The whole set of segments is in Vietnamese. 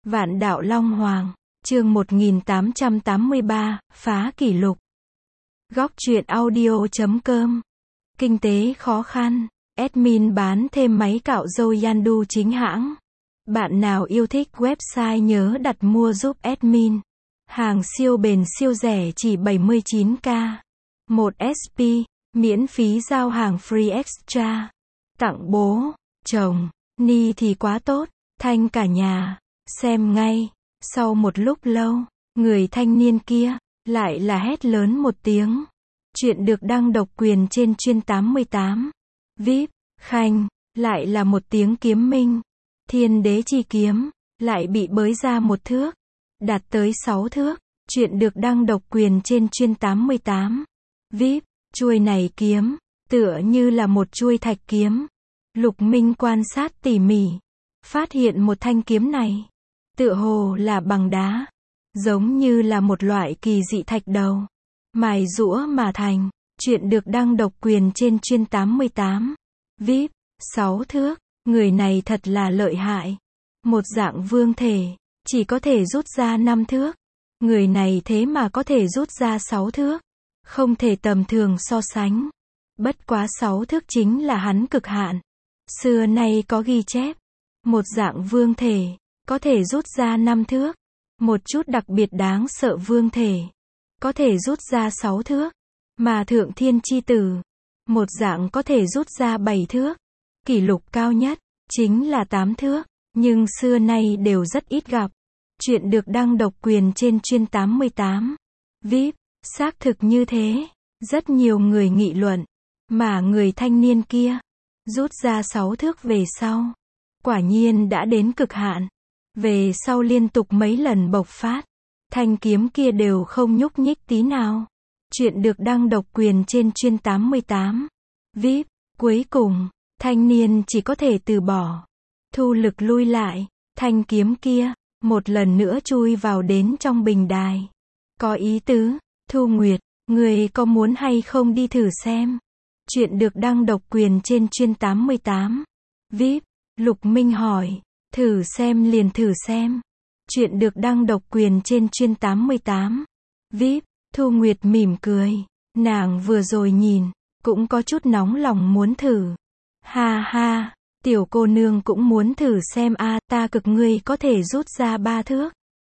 Vạn đạo Long Hoàng, chương 1883, phá kỷ lục. Góc truyện audio.com. Kinh tế khó khăn, admin bán thêm máy cạo râu Yandu chính hãng. Bạn nào yêu thích website nhớ đặt mua giúp admin. Hàng siêu bền siêu rẻ chỉ 79k. 1 SP, miễn phí giao hàng free extra. Tặng bố, chồng, ni thì quá tốt, thanh cả nhà. Xem ngay, sau một lúc lâu, người thanh niên kia, lại là hét lớn một tiếng. Chuyện được đăng độc quyền trên chuyên 88. VIP, Khanh, lại là một tiếng kiếm minh. Thiên đế chi kiếm, lại bị bới ra một thước. Đạt tới 6 thước, chuyện được đăng độc quyền trên chuyên 88. VIP, chuôi này kiếm, tựa như là một chuôi thạch kiếm. Lục Minh quan sát tỉ mỉ, phát hiện một thanh kiếm này, tựa hồ là bằng đá, giống như là một loại kỳ dị thạch đầu, mài giũa mà thành. Chuyện được đăng độc quyền trên chuyên 88. VIP, 6 thước, người này thật là lợi hại. Một dạng vương thể, chỉ có thể rút ra 5 thước. Người này thế mà có thể rút ra 6 thước. Không thể tầm thường so sánh. Bất quá 6 thước chính là hắn cực hạn. Xưa nay có ghi chép, một dạng vương thể, có thể rút ra 5 thước. Một chút đặc biệt đáng sợ vương thể, có thể rút ra 6 thước. Mà Thượng Thiên Chi Tử, một dạng có thể rút ra 7 thước. Kỷ lục cao nhất, chính là 8 thước, nhưng xưa nay đều rất ít gặp. Chuyện được đăng độc quyền trên chuyên 88. VIP, xác thực như thế. Rất nhiều người nghị luận, mà người thanh niên kia, rút ra 6 thước về sau, quả nhiên đã đến cực hạn. Về sau liên tục mấy lần bộc phát, thanh kiếm kia đều không nhúc nhích tí nào. Chuyện được đăng độc quyền trên chuyên 88. VIP, cuối cùng, thanh niên chỉ có thể từ bỏ. Thu lực lui lại, thanh kiếm kia, một lần nữa chui vào đến trong bình đài. Có ý tứ, Thu Nguyệt, người có muốn hay không đi thử xem? Chuyện được đăng độc quyền trên chuyên 88. VIP, Lục Minh hỏi, thử xem liền thử xem. Chuyện được đăng độc quyền trên chuyên 88. VIP, Thu Nguyệt mỉm cười, nàng vừa rồi nhìn, cũng có chút nóng lòng muốn thử. Ha ha, tiểu cô nương cũng muốn thử xem a, ta cực ngươi có thể rút ra 3 thước.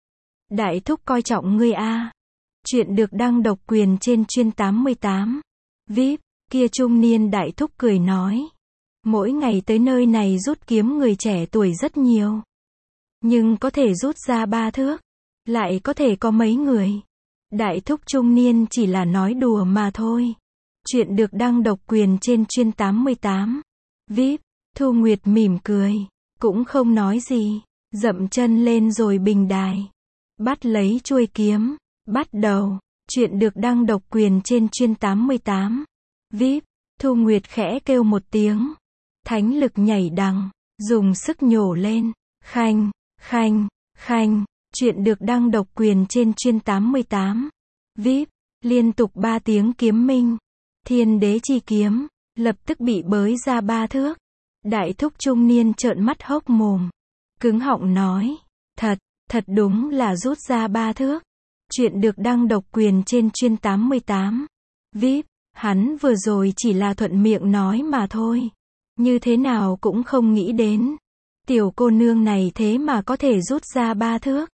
Đại thúc coi trọng ngươi a. Chuyện được đăng độc quyền trên chuyên 88. VIP, kia trung niên đại thúc cười nói, mỗi ngày tới nơi này rút kiếm người trẻ tuổi rất nhiều, nhưng có thể rút ra 3 thước, lại có thể có mấy người. Đại thúc trung niên chỉ là nói đùa mà thôi. Chuyện được đăng độc quyền trên chuyên 88. VIP, Thu Nguyệt mỉm cười, cũng không nói gì, dậm chân lên rồi bình đài, bắt lấy chuôi kiếm, bắt đầu. Chuyện được đăng độc quyền trên chuyên 88. VIP, Thu Nguyệt khẽ kêu một tiếng, thánh lực nhảy đằng, dùng sức nhổ lên. Khanh, khanh, khanh. Chuyện được đăng độc quyền trên chuyên 88. VIP, liên tục 3 tiếng kiếm minh. Thiên đế chi kiếm, lập tức bị bới ra 3 thước. Đại thúc trung niên trợn mắt hốc mồm, cứng họng nói, thật đúng là rút ra 3 thước. Chuyện được đăng độc quyền trên chuyên 88. VIP, hắn vừa rồi chỉ là thuận miệng nói mà thôi. Như thế nào cũng không nghĩ đến, tiểu cô nương này thế mà có thể rút ra 3 thước.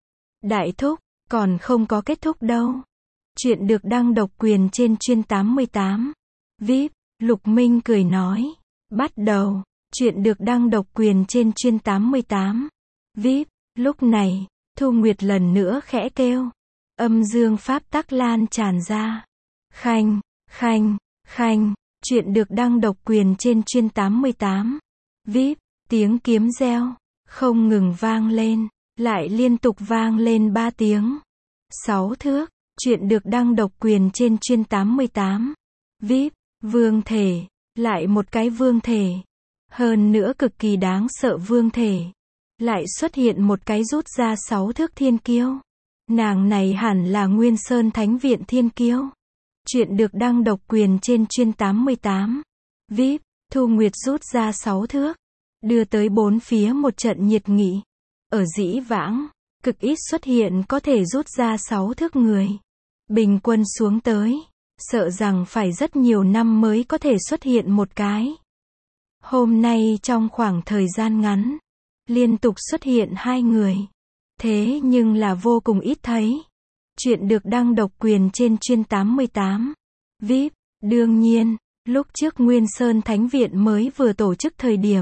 Đại thúc, còn không có kết thúc đâu. Chuyện được đăng độc quyền trên chuyên 88. VIP, Lục Minh cười nói, bắt đầu. Chuyện được đăng độc quyền trên chuyên 88. VIP, lúc này, Thu Nguyệt lần nữa khẽ kêu, âm dương pháp tắc lan tràn ra. Khanh, khanh, khanh. Chuyện được đăng độc quyền trên chuyên 88. VIP, tiếng kiếm reo, không ngừng vang lên, lại liên tục vang lên 3 tiếng. 6 thước. Chuyện được đăng độc quyền trên chuyên 88. VIP, vương thể, lại một cái vương thể. Hơn nữa cực kỳ đáng sợ vương thể. Lại xuất hiện một cái rút ra 6 thước thiên kiêu. Nàng này hẳn là Nguyên Sơn Thánh Viện Thiên Kiêu. Chuyện được đăng độc quyền trên chuyên 88. VIP, Thu Nguyệt rút ra 6 thước, đưa tới 4 phía một trận nhiệt nghị. Ở dĩ vãng, cực ít xuất hiện có thể rút ra 6 thước người. Bình quân xuống tới, sợ rằng phải rất nhiều năm mới có thể xuất hiện một cái. Hôm nay trong khoảng thời gian ngắn, liên tục xuất hiện 2 người. Thế nhưng là vô cùng ít thấy. Chuyện được đăng độc quyền trên chuyên 88. VIP. Đương nhiên, lúc trước Nguyên Sơn Thánh Viện mới vừa tổ chức thời điểm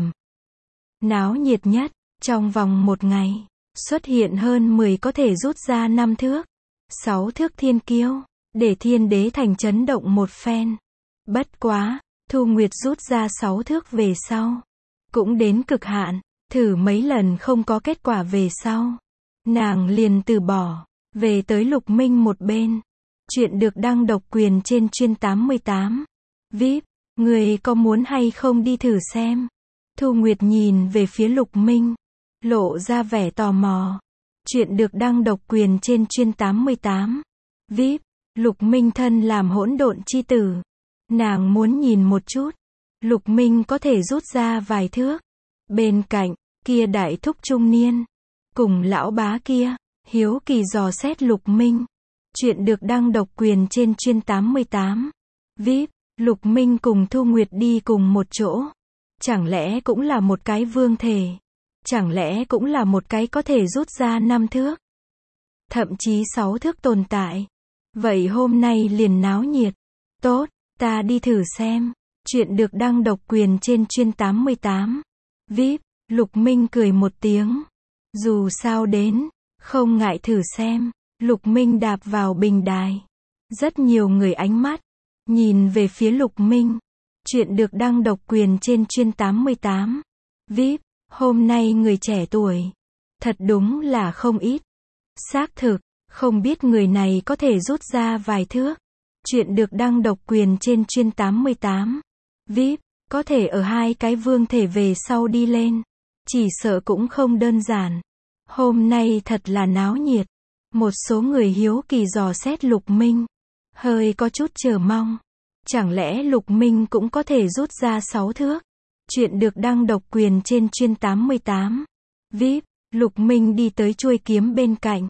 náo nhiệt nhất, trong vòng một ngày, xuất hiện hơn 10 có thể rút ra 5 thước, 6 thước thiên kiêu, để Thiên Đế Thành chấn động một phen. Bất quá, Thu Nguyệt rút ra 6 thước về sau, cũng đến cực hạn, thử mấy lần không có kết quả về sau, nàng liền từ bỏ, về tới Lục Minh một bên. Chuyện được đăng độc quyền trên chuyên 88. VIP. Người có muốn hay không đi thử xem? Thu Nguyệt nhìn về phía Lục Minh, lộ ra vẻ tò mò. Chuyện được đăng độc quyền trên chuyên 88. VIP. Lục Minh thân làm hỗn độn chi tử. Nàng muốn nhìn một chút. Lục Minh có thể rút ra vài thước. Bên cạnh, kia đại thúc trung niên, cùng lão bá kia, hiếu kỳ dò xét Lục Minh. Chuyện được đăng độc quyền trên chuyên 88. VIP. Lục Minh cùng Thu Nguyệt đi cùng một chỗ. Chẳng lẽ cũng là một cái vương thể? Chẳng lẽ cũng là một cái có thể rút ra 5 thước? Thậm chí 6 thước tồn tại. Vậy hôm nay liền náo nhiệt. Tốt, ta đi thử xem. Chuyện được đăng độc quyền trên chuyên 88. VIP. Lục Minh cười một tiếng. Dù sao đến, không ngại thử xem. Lục Minh đạp vào bình đài. Rất nhiều người ánh mắt nhìn về phía Lục Minh. Chuyện được đăng độc quyền trên chuyên 88. VIP. Hôm nay người trẻ tuổi thật đúng là không ít. Xác thực, không biết người này có thể rút ra vài thước. Chuyện được đăng độc quyền trên chuyên 88. VIP. Có thể ở 2 cái vương thể về sau đi lên, chỉ sợ cũng không đơn giản. Hôm nay thật là náo nhiệt. Một số người hiếu kỳ dò xét Lục Minh, hơi có chút chờ mong. Chẳng lẽ Lục Minh cũng có thể rút ra 6 thước? Chuyện được đăng độc quyền trên chuyên 88. VIP. Lục Minh đi tới chuôi kiếm bên cạnh.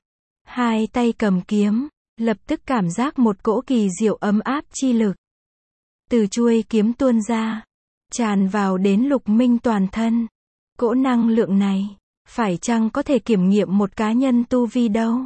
2 tay cầm kiếm, lập tức cảm giác một cỗ kỳ diệu ấm áp chi lực từ chuôi kiếm tuôn ra, tràn vào đến Lục Minh toàn thân. Cỗ năng lượng này, phải chăng có thể kiểm nghiệm một cá nhân tu vi đâu?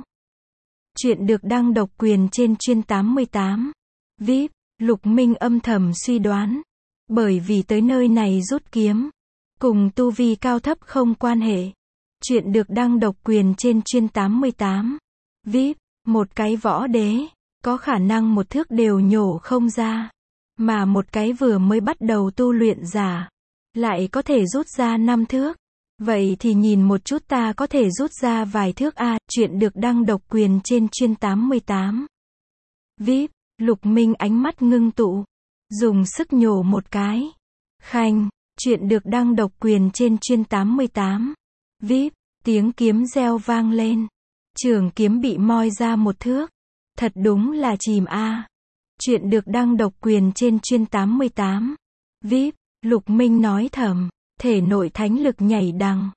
Chuyện được đăng độc quyền trên chuyên 88. VIP. Lục Minh âm thầm suy đoán. Bởi vì tới nơi này rút kiếm, cùng tu vi cao thấp không quan hệ. Chuyện được đăng độc quyền trên chuyên 88. VIP. Một cái võ đế, có khả năng 1 thước đều nhổ không ra. Mà một cái vừa mới bắt đầu tu luyện giả, lại có thể rút ra 5 thước. Vậy thì nhìn một chút ta có thể rút ra vài thước a. Chuyện được đăng độc quyền trên chuyên 88. VIP. Lục Minh ánh mắt ngưng tụ, dùng sức nhổ một cái. Khanh. Chuyện được đăng độc quyền trên chuyên 88. VIP. Tiếng kiếm reo vang lên. Trường kiếm bị moi ra 1 thước. Thật đúng là chìm a. Chuyện được đăng độc quyền trên chuyên 88. VIP. Lục Minh nói thầm, thể nội thánh lực nhảy đằng.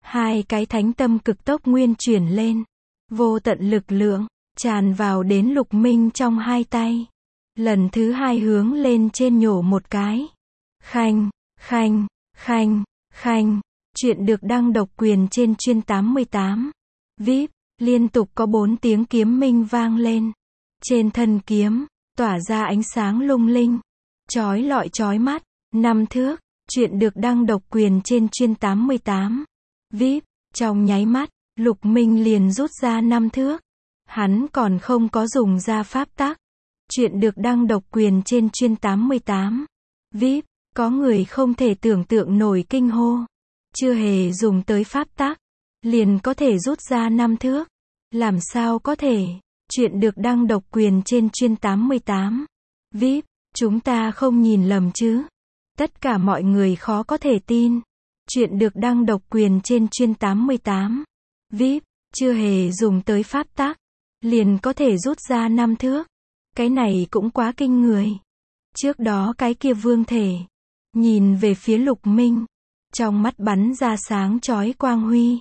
2 cái thánh tâm cực tốc nguyên chuyển lên. Vô tận lực lượng tràn vào đến Lục Minh trong 2 tay. Lần thứ 2 hướng lên trên nhổ một cái. Khanh, khanh, khanh, khanh. Chuyện được đăng độc quyền trên chuyên 88. VIP. Liên tục có 4 tiếng kiếm minh vang lên. Trên thân kiếm, tỏa ra ánh sáng lung linh, chói lọi chói mắt. 5 thước. Chuyện được đăng độc quyền trên chuyên 88. VIP. Trong nháy mắt, Lục Minh liền rút ra 5 thước. Hắn còn không có dùng ra pháp tắc. Chuyện được đăng độc quyền trên chuyên 88. VIP. Có người không thể tưởng tượng nổi kinh hô. Chưa hề dùng tới pháp tắc, liền có thể rút ra 5 thước. Làm sao có thể? Chuyện được đăng độc quyền trên chuyên 88. VIP. Chúng ta không nhìn lầm chứ? Tất cả mọi người khó có thể tin. Chuyện được đăng độc quyền trên chuyên 88. VIP. Chưa hề dùng tới pháp tắc, liền có thể rút ra 5 thước. Cái này cũng quá kinh người. Trước đó cái kia vương thể, nhìn về phía Lục Minh, trong mắt bắn ra sáng chói quang huy.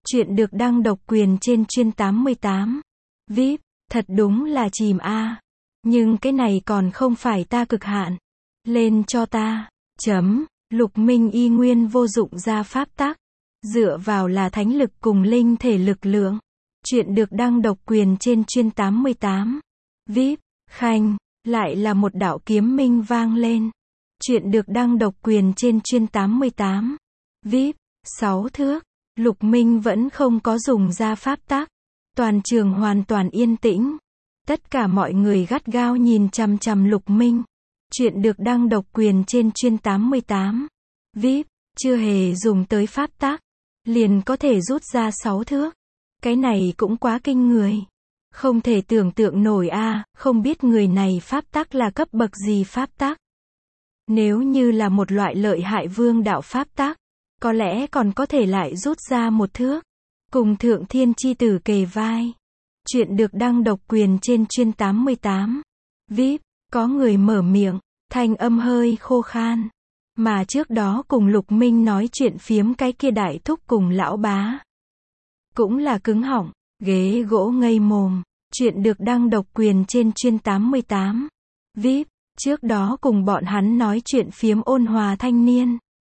Chuyện được đăng độc quyền trên chuyên 88. VIP, thật đúng là chìm a. Nhưng cái này còn không phải ta cực hạn. Lên cho ta. Lục minh y nguyên vô dụng ra pháp tắc. Dựa vào là thánh lực cùng linh thể lực lượng. Chuyện được đăng độc quyền trên chuyên 88. VIP, khanh, lại là một đạo kiếm minh vang lên. Chuyện được đăng độc quyền trên chuyên 88. VIP, 6 thước. Lục minh vẫn không có dùng ra pháp tắc. Toàn trường hoàn toàn yên tĩnh. Tất cả mọi người gắt gao nhìn chằm chằm Lục minh. Chuyện được đăng độc quyền trên chuyên 88. VIP, chưa hề dùng tới pháp tắc. Liền có thể rút ra 6 thước. Cái này cũng quá kinh người. Không thể tưởng tượng nổi a, không biết người này pháp tắc là cấp bậc gì pháp tắc. Nếu như là một loại lợi hại vương đạo pháp tắc, có lẽ còn có thể lại rút ra 1 thước. Cùng thượng thiên chi tử kề vai. Chuyện được đăng độc quyền trên chuyên 88. VIP, có người mở miệng, thanh âm hơi khô khan. Mà trước đó cùng Lục minh nói chuyện phiếm cái kia đại thúc cùng lão bá. Cũng là cứng họng, ghế gỗ ngây mồm. Chuyện được đăng độc quyền trên chuyên 88. VIP, trước đó cùng bọn hắn nói chuyện phiếm ôn hòa thanh niên.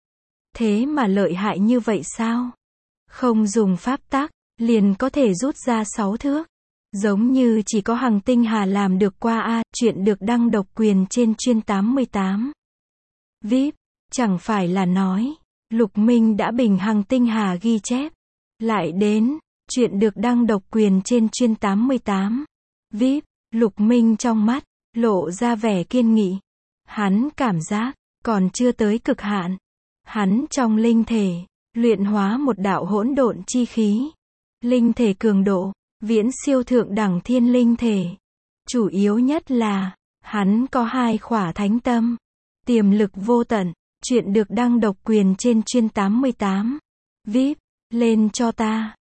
Thế mà lợi hại như vậy sao? Không dùng pháp tắc, liền có thể rút ra 6 thước. Giống như chỉ có Hằng Tinh Hà làm được qua a. Chuyện được đăng độc quyền trên chuyên 88. VIP, chẳng phải là nói, Lục minh đã bình Hằng Tinh Hà ghi chép. Lại đến, chuyện được đăng độc quyền trên chuyên 88. VIP, Lục minh trong mắt, lộ ra vẻ kiên nghị. Hắn cảm giác, còn chưa tới cực hạn. Hắn trong linh thể, luyện hóa một đạo hỗn độn chi khí. Linh thể cường độ, viễn siêu thượng đẳng thiên linh thể. Chủ yếu nhất là, hắn có 2 khỏa thánh tâm. Tiềm lực vô tận. Chuyện được đăng độc quyền trên chuyên 88. VIP, lên cho ta.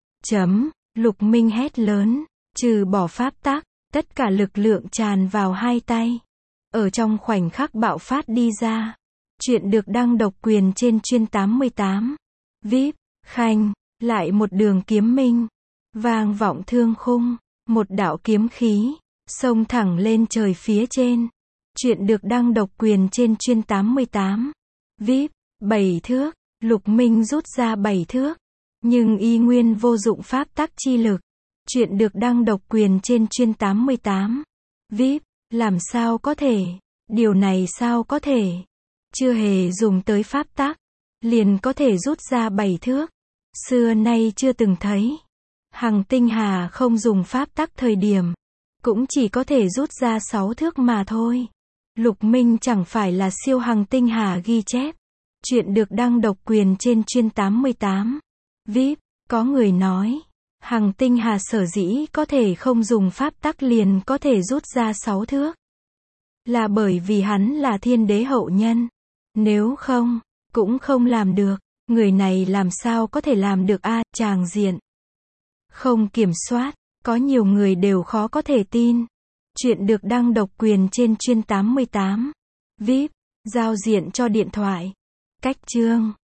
Lục minh hét lớn. Trừ bỏ pháp tắc, tất cả lực lượng tràn vào 2 tay. Ở trong khoảnh khắc bạo phát đi ra. Chuyện được đăng độc quyền trên chuyên 88. VIP, khanh, lại một đường kiếm minh. Vang vọng thương khung. Một đạo kiếm khí. Xông thẳng lên trời phía trên. Chuyện được đăng độc quyền trên chuyên 88. VIP, 7 thước. Lục minh rút ra 7 thước. Nhưng y nguyên vô dụng pháp tắc chi lực. Chuyện được đăng độc quyền trên chuyên 88. VIP, làm sao có thể? Điều này sao có thể? Chưa hề dùng tới pháp tắc, liền có thể rút ra 7 thước. Xưa nay chưa từng thấy. Hằng Tinh Hà không dùng pháp tắc thời điểm, cũng chỉ có thể rút ra 6 thước mà thôi. Lục minh chẳng phải là siêu Hằng Tinh Hà ghi chép. Chuyện được đăng độc quyền trên chuyên 88. VIP, có người nói, Hằng Tinh Hà sở dĩ có thể không dùng pháp tắc liền có thể rút ra 6 thước. Là bởi vì hắn là thiên đế hậu nhân. Nếu không, cũng không làm được. Người này làm sao có thể làm được a? Tràng diện không kiểm soát, có nhiều người đều khó có thể tin. Chuyện được đăng độc quyền trên chuyên 88. VIP, giao diện cho điện thoại. Cách chương